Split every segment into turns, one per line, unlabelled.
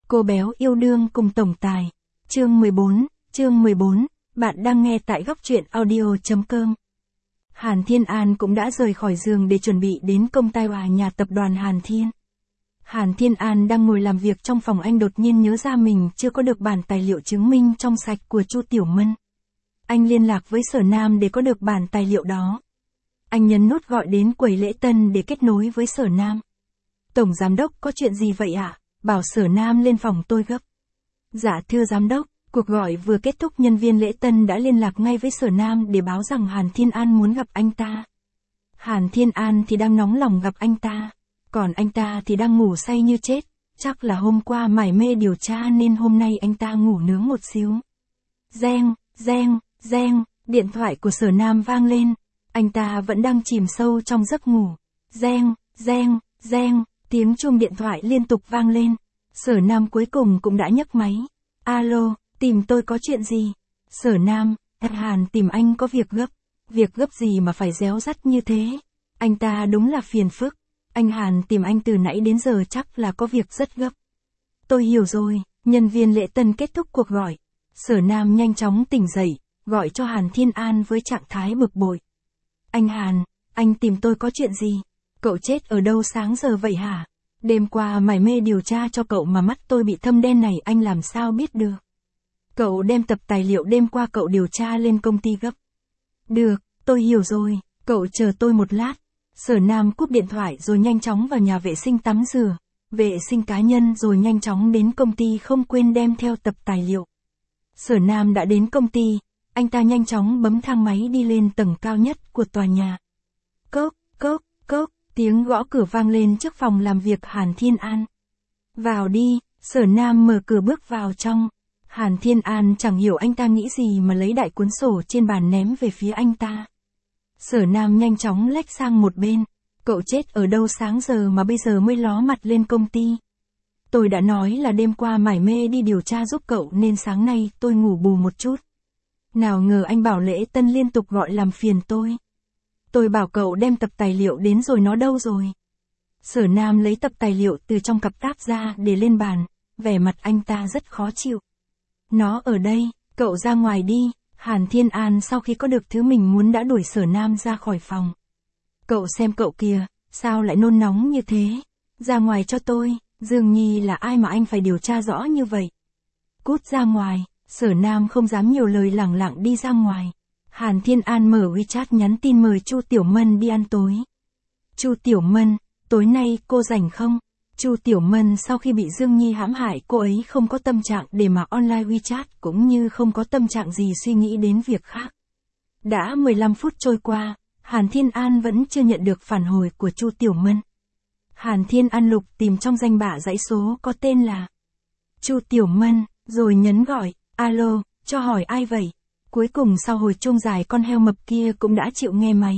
Cô béo yêu đương cùng tổng tài. Chương 14, bạn đang nghe tại góc truyện audio.com. Hàn Thiên An cũng đã rời khỏi giường để chuẩn bị đến công ty hòa nhà tập đoàn Hàn Thiên. Hàn Thiên An đang ngồi làm việc trong phòng, anh đột nhiên nhớ ra mình chưa có được bản tài liệu chứng minh trong sạch của Chu Tiểu Mân. Anh liên lạc với Sở Nam để có được bản tài liệu đó. Anh nhấn nút gọi đến quầy lễ tân để kết nối với Sở Nam. Tổng giám đốc, có chuyện gì vậy ạ? Bảo Sở Nam lên phòng tôi gấp. Dạ thưa giám đốc, cuộc gọi vừa kết thúc, nhân viên lễ tân đã liên lạc ngay với Sở Nam để báo rằng Hàn Thiên An muốn gặp anh ta. Hàn Thiên An thì đang nóng lòng gặp anh ta, còn anh ta thì đang ngủ say như chết, chắc là hôm qua mải mê điều tra nên hôm nay anh ta ngủ nướng một xíu. Reng, reng, reng, điện thoại của Sở Nam vang lên, anh ta vẫn đang chìm sâu trong giấc ngủ. Reng, reng, reng, tiếng chuông điện thoại liên tục vang lên. Sở Nam cuối cùng cũng đã nhấc máy. Alo, tìm tôi có chuyện gì? Sở Nam, Hàn tìm anh có việc gấp. Việc gấp gì mà phải réo rắt như thế? Anh ta đúng là phiền phức. Anh Hàn tìm anh từ nãy đến giờ chắc là có việc rất gấp. Tôi hiểu rồi, nhân viên lễ tân kết thúc cuộc gọi. Sở Nam nhanh chóng tỉnh dậy, gọi cho Hàn Thiên An với trạng thái bực bội. Anh Hàn, anh tìm tôi có chuyện gì? Cậu chết ở đâu sáng giờ vậy hả? Đêm qua mải mê điều tra cho cậu mà mắt tôi bị thâm đen này, anh làm sao biết được? Cậu đem tập tài liệu đêm qua cậu điều tra lên công ty gấp. Được, tôi hiểu rồi, cậu chờ tôi một lát. Sở Nam cúp điện thoại rồi nhanh chóng vào nhà vệ sinh tắm rửa, vệ sinh cá nhân rồi nhanh chóng đến công ty, không quên đem theo tập tài liệu. Sở Nam đã đến công ty, anh ta nhanh chóng bấm thang máy đi lên tầng cao nhất của tòa nhà. Cốc, cốc, cốc, tiếng gõ cửa vang lên trước phòng làm việc Hàn Thiên An. Vào đi, Sở Nam mở cửa bước vào trong. Hàn Thiên An chẳng hiểu anh ta nghĩ gì mà lấy đại cuốn sổ trên bàn ném về phía anh ta. Sở Nam nhanh chóng lách sang một bên. Cậu chết ở đâu sáng giờ mà bây giờ mới ló mặt lên công ty? Tôi đã nói là đêm qua mải mê đi điều tra giúp cậu nên sáng nay tôi ngủ bù một chút. Nào ngờ anh bảo lễ tân liên tục gọi làm phiền tôi. Tôi bảo cậu đem tập tài liệu đến rồi, nó đâu rồi? Sở Nam lấy tập tài liệu từ trong cặp táp ra để lên bàn, vẻ mặt anh ta rất khó chịu. Nó ở đây, cậu ra ngoài đi. Hàn Thiên An sau khi có được thứ mình muốn đã đuổi Sở Nam ra khỏi phòng. Cậu xem cậu kìa, sao lại nôn nóng như thế? Ra ngoài cho tôi, Dương Nhi là ai mà anh phải điều tra rõ như vậy? Cút ra ngoài. Sở Nam không dám nhiều lời, lẳng lặng đi ra ngoài. Hàn Thiên An mở WeChat nhắn tin mời Chu Tiểu Mân đi ăn tối. Chu Tiểu Mân, tối nay cô rảnh không? Chu Tiểu Mân sau khi bị Dương Nhi hãm hại, cô ấy không có tâm trạng để mà online WeChat, cũng như không có tâm trạng gì suy nghĩ đến việc khác. Đã 15 phút trôi qua, Hàn Thiên An vẫn chưa nhận được phản hồi của Chu Tiểu Mân. Hàn Thiên An lục tìm trong danh bạ dãy số có tên là Chu Tiểu Mân, rồi nhấn gọi. Alo, cho hỏi ai vậy? Cuối cùng sau hồi chuông dài, con heo mập kia cũng đã chịu nghe máy.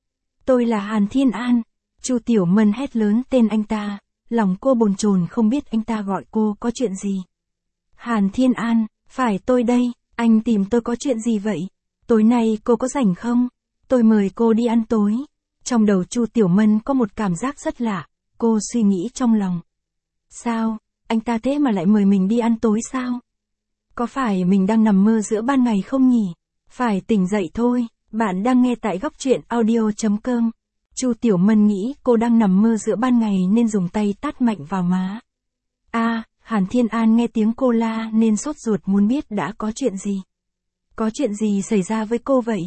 Tôi là Hàn Thiên An. Chu Tiểu Mân hét lớn tên anh ta, lòng cô bồn chồn không biết anh ta gọi cô có chuyện gì. Hàn Thiên An, phải tôi đây, anh tìm tôi có chuyện gì vậy? Tối nay cô có rảnh không? Tôi mời cô đi ăn tối. Trong đầu Chu Tiểu Mân có một cảm giác rất lạ, cô suy nghĩ trong lòng. Sao, anh ta thế mà lại mời mình đi ăn tối sao? Có phải mình đang nằm mơ giữa ban ngày không nhỉ? Phải tỉnh dậy thôi. Bạn đang nghe tại góc truyện audio.com. Chu Tiểu Mân nghĩ cô đang nằm mơ giữa ban ngày nên dùng tay tát mạnh vào má. Hàn Thiên An nghe tiếng cô la nên sốt ruột muốn biết đã có chuyện gì. Có chuyện gì xảy ra với cô vậy?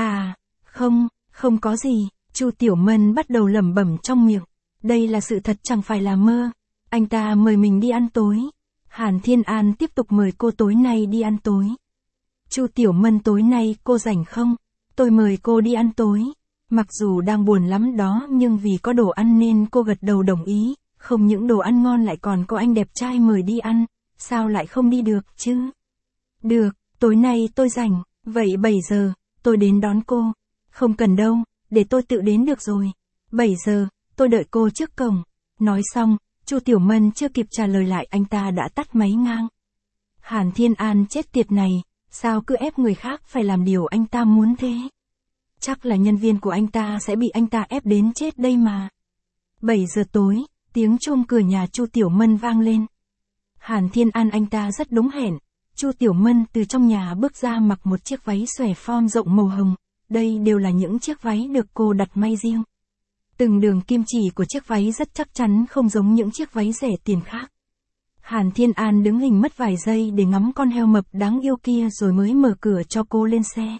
Không có gì. Chu Tiểu Mân bắt đầu lẩm bẩm trong miệng. Đây là sự thật, chẳng phải là mơ. Anh ta mời mình đi ăn tối. Hàn Thiên An tiếp tục mời cô tối nay đi ăn tối. Chu Tiểu Mân, tối nay cô rảnh không? Tôi mời cô đi ăn tối. Mặc dù đang buồn lắm đó nhưng vì có đồ ăn nên cô gật đầu đồng ý. Không những đồ ăn ngon lại còn có anh đẹp trai mời đi ăn, sao lại không đi được chứ? Được, tối nay tôi rảnh, vậy 7 giờ, tôi đến đón cô. Không cần đâu, để tôi tự đến được rồi. 7 giờ, tôi đợi cô trước cổng. Nói xong, Chu Tiểu Mân chưa kịp trả lời lại anh ta đã tắt máy ngang. Hàn Thiên An chết tiệt này, sao cứ ép người khác phải làm điều anh ta muốn thế? Chắc là nhân viên của anh ta sẽ bị anh ta ép đến chết đây mà. 7 giờ tối, tiếng chuông cửa nhà Chu Tiểu Mân vang lên. Hàn Thiên An anh ta rất đúng hẹn. Chu Tiểu Mân từ trong nhà bước ra mặc một chiếc váy xòe form rộng màu hồng, đây đều là những chiếc váy được cô đặt may riêng. Từng đường kim chỉ của chiếc váy rất chắc chắn không giống những chiếc váy rẻ tiền khác. Hàn Thiên An đứng hình mất vài giây để ngắm con heo mập đáng yêu kia rồi mới mở cửa cho cô lên xe.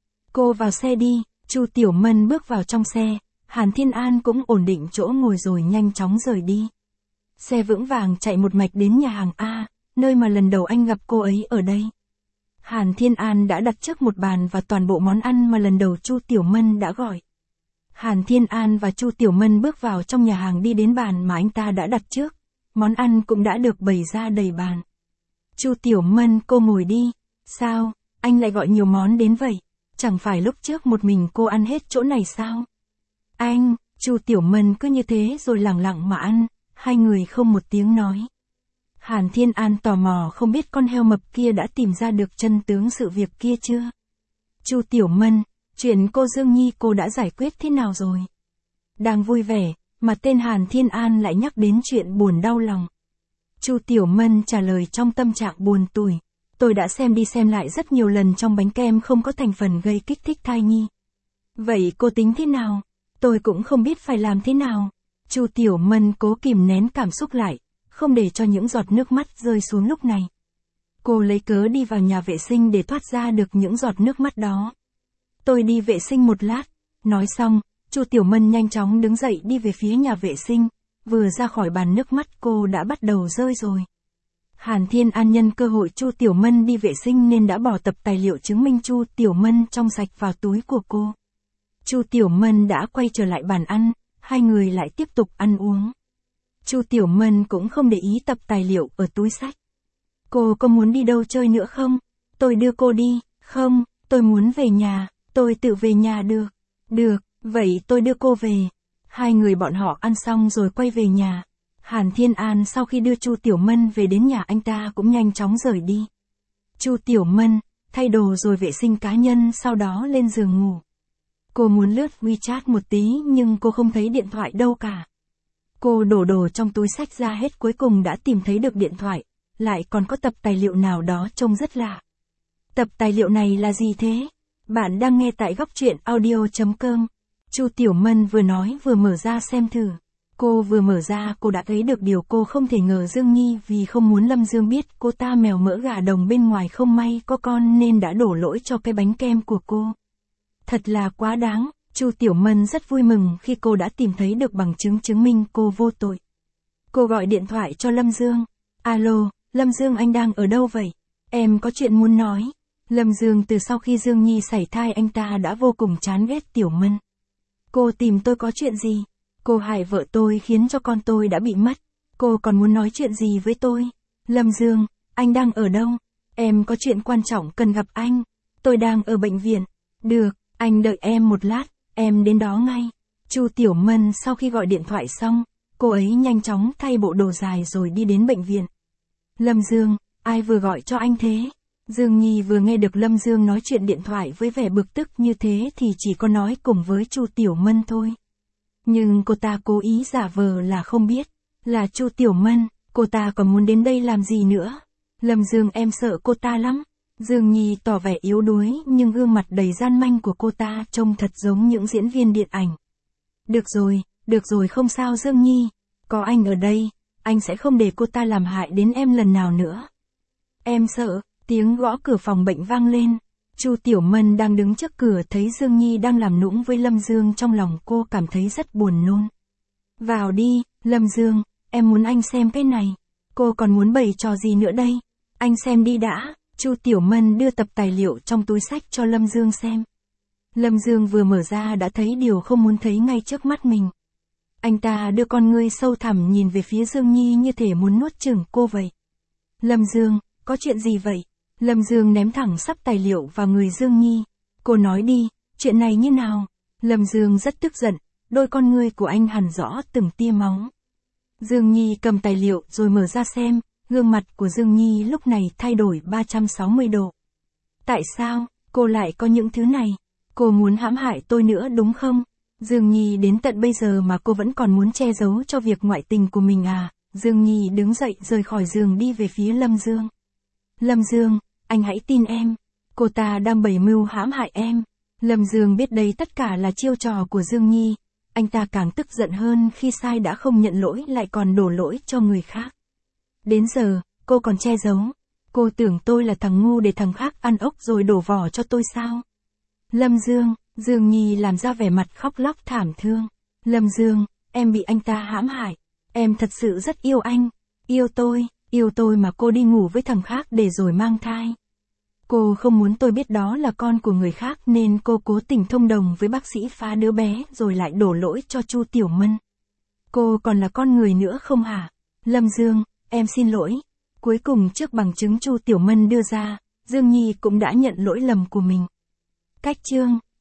Cô vào xe đi, Chu Tiểu Mân bước vào trong xe, Hàn Thiên An cũng ổn định chỗ ngồi rồi nhanh chóng rời đi. Xe vững vàng chạy một mạch đến nhà hàng A, nơi mà lần đầu anh gặp cô ấy ở đây. Hàn Thiên An đã đặt trước một bàn và toàn bộ món ăn mà lần đầu Chu Tiểu Mân đã gọi. Hàn Thiên An và Chu Tiểu Mân bước vào trong nhà hàng đi đến bàn mà anh ta đã đặt trước. Món ăn cũng đã được bày ra đầy bàn. Chu Tiểu Mân, cô ngồi đi. Sao, anh lại gọi nhiều món đến vậy? Chẳng phải lúc trước một mình cô ăn hết chỗ này sao? Anh, Chu Tiểu Mân cứ như thế rồi lẳng lặng mà ăn, hai người không một tiếng nói. Hàn Thiên An tò mò không biết con heo mập kia đã tìm ra được chân tướng sự việc kia chưa? Chu Tiểu Mân, chuyện cô Dương Nhi cô đã giải quyết thế nào rồi? Đang vui vẻ, mà tên Hàn Thiên An lại nhắc đến chuyện buồn đau lòng. Chu Tiểu Mân trả lời trong tâm trạng buồn tủi. Tôi đã xem đi xem lại rất nhiều lần trong bánh kem không có thành phần gây kích thích thai nhi. Vậy cô tính thế nào? Tôi cũng không biết phải làm thế nào. Chu Tiểu Mân cố kìm nén cảm xúc lại, không để cho những giọt nước mắt rơi xuống lúc này. Cô lấy cớ đi vào nhà vệ sinh để thoát ra được những giọt nước mắt đó. Tôi đi vệ sinh một lát. Nói xong, Chu Tiểu Mân nhanh chóng đứng dậy đi về phía nhà vệ sinh, vừa ra khỏi bàn nước mắt cô đã bắt đầu rơi rồi. Hàn Thiên An nhân cơ hội Chu Tiểu Mân đi vệ sinh nên đã bỏ tập tài liệu chứng minh Chu Tiểu Mân trong sạch vào túi của cô. Chu Tiểu Mân đã quay trở lại bàn ăn, hai người lại tiếp tục ăn uống. Chu Tiểu Mân cũng không để ý tập tài liệu ở túi xách. Cô có muốn đi đâu chơi nữa không? Tôi đưa cô đi. Không, tôi muốn về nhà, tôi tự về nhà được. Được, vậy tôi đưa cô về. Hai người bọn họ ăn xong rồi quay về nhà. Hàn Thiên An sau khi đưa Chu Tiểu Mân về đến nhà anh ta cũng nhanh chóng rời đi. Chu Tiểu Mân, thay đồ rồi vệ sinh cá nhân sau đó lên giường ngủ. Cô muốn lướt WeChat một tí nhưng cô không thấy điện thoại đâu cả. Cô đổ đồ trong túi xách ra hết cuối cùng đã tìm thấy được điện thoại, lại còn có tập tài liệu nào đó trông rất lạ. Tập tài liệu này là gì thế? Bạn đang nghe tại góc truyện audio.com. Chu Tiểu Mân vừa nói vừa mở ra xem thử. Cô vừa mở ra cô đã thấy được điều cô không thể ngờ Dương Nhi vì không muốn Lâm Dương biết cô ta mèo mỡ gà đồng bên ngoài không may có con nên đã đổ lỗi cho cái bánh kem của cô. Thật là quá đáng, Chu Tiểu Mân rất vui mừng khi cô đã tìm thấy được bằng chứng chứng minh cô vô tội. Cô gọi điện thoại cho Lâm Dương. Alo, Lâm Dương anh đang ở đâu vậy? Em có chuyện muốn nói. Lâm Dương từ sau khi Dương Nhi sảy thai anh ta đã vô cùng chán ghét Tiểu Mân. Cô tìm tôi có chuyện gì? Cô hại vợ tôi khiến cho con tôi đã bị mất. Cô còn muốn nói chuyện gì với tôi? Lâm Dương, anh đang ở đâu? Em có chuyện quan trọng cần gặp anh. Tôi đang ở bệnh viện. Được, anh đợi em một lát, em đến đó ngay. Chu Tiểu Mân sau khi gọi điện thoại xong, cô ấy nhanh chóng thay bộ đồ dài rồi đi đến bệnh viện. Lâm Dương, ai vừa gọi cho anh thế? Dương Nhi vừa nghe được Lâm Dương nói chuyện điện thoại với vẻ bực tức như thế thì chỉ có nói cùng với Chu Tiểu Mân thôi. Nhưng cô ta cố ý giả vờ là không biết, là Chu Tiểu Mân, cô ta còn muốn đến đây làm gì nữa? Lâm Dương em sợ cô ta lắm. Dương Nhi tỏ vẻ yếu đuối nhưng gương mặt đầy gian manh của cô ta trông thật giống những diễn viên điện ảnh. Được rồi không sao Dương Nhi, có anh ở đây, anh sẽ không để cô ta làm hại đến em lần nào nữa. Em sợ, tiếng gõ cửa phòng bệnh vang lên. Chu Tiểu Mân đang đứng trước cửa thấy Dương Nhi đang làm nũng với Lâm Dương trong lòng cô cảm thấy rất buồn nôn. Vào đi, Lâm Dương, em muốn anh xem cái này. Cô còn muốn bày trò gì nữa đây? Anh xem đi đã. Chu Tiểu Mân đưa tập tài liệu trong túi xách cho Lâm Dương xem. Lâm Dương vừa mở ra đã thấy điều không muốn thấy ngay trước mắt mình. Anh ta đưa con ngươi sâu thẳm nhìn về phía Dương Nhi như thể muốn nuốt chửng cô vậy. Lâm Dương, có chuyện gì vậy? Lâm Dương ném thẳng sắp tài liệu vào người Dương Nhi. Cô nói đi, chuyện này như nào? Lâm Dương rất tức giận, đôi con ngươi của anh hằn rõ từng tia máu. Dương Nhi cầm tài liệu rồi mở ra xem, gương mặt của Dương Nhi lúc này thay đổi 360 độ. Tại sao, cô lại có những thứ này? Cô muốn hãm hại tôi nữa đúng không? Dương Nhi đến tận bây giờ mà cô vẫn còn muốn che giấu cho việc ngoại tình của mình à? Dương Nhi đứng dậy rời khỏi giường đi về phía Lâm Dương. Lâm Dương, anh hãy tin em. Cô ta đang bày mưu hãm hại em. Lâm Dương biết đây tất cả là chiêu trò của Dương Nhi. Anh ta càng tức giận hơn khi sai đã không nhận lỗi lại còn đổ lỗi cho người khác. Đến giờ, cô còn che giấu. Cô tưởng tôi là thằng ngu để thằng khác ăn ốc rồi đổ vỏ cho tôi sao? Lâm Dương, Dương Nhi làm ra vẻ mặt khóc lóc thảm thương. Lâm Dương, em bị anh ta hãm hại. Em thật sự rất yêu anh. Yêu tôi mà cô đi ngủ với thằng khác để rồi mang thai. Cô không muốn tôi biết đó là con của người khác nên cô cố tình thông đồng với bác sĩ phá đứa bé rồi lại đổ lỗi cho Chu Tiểu Mân. Cô còn là con người nữa không hả? Lâm Dương, em xin lỗi. Cuối cùng trước bằng chứng Chu Tiểu Mân đưa ra, Dương Nhi cũng đã nhận lỗi lầm của mình. Cách chương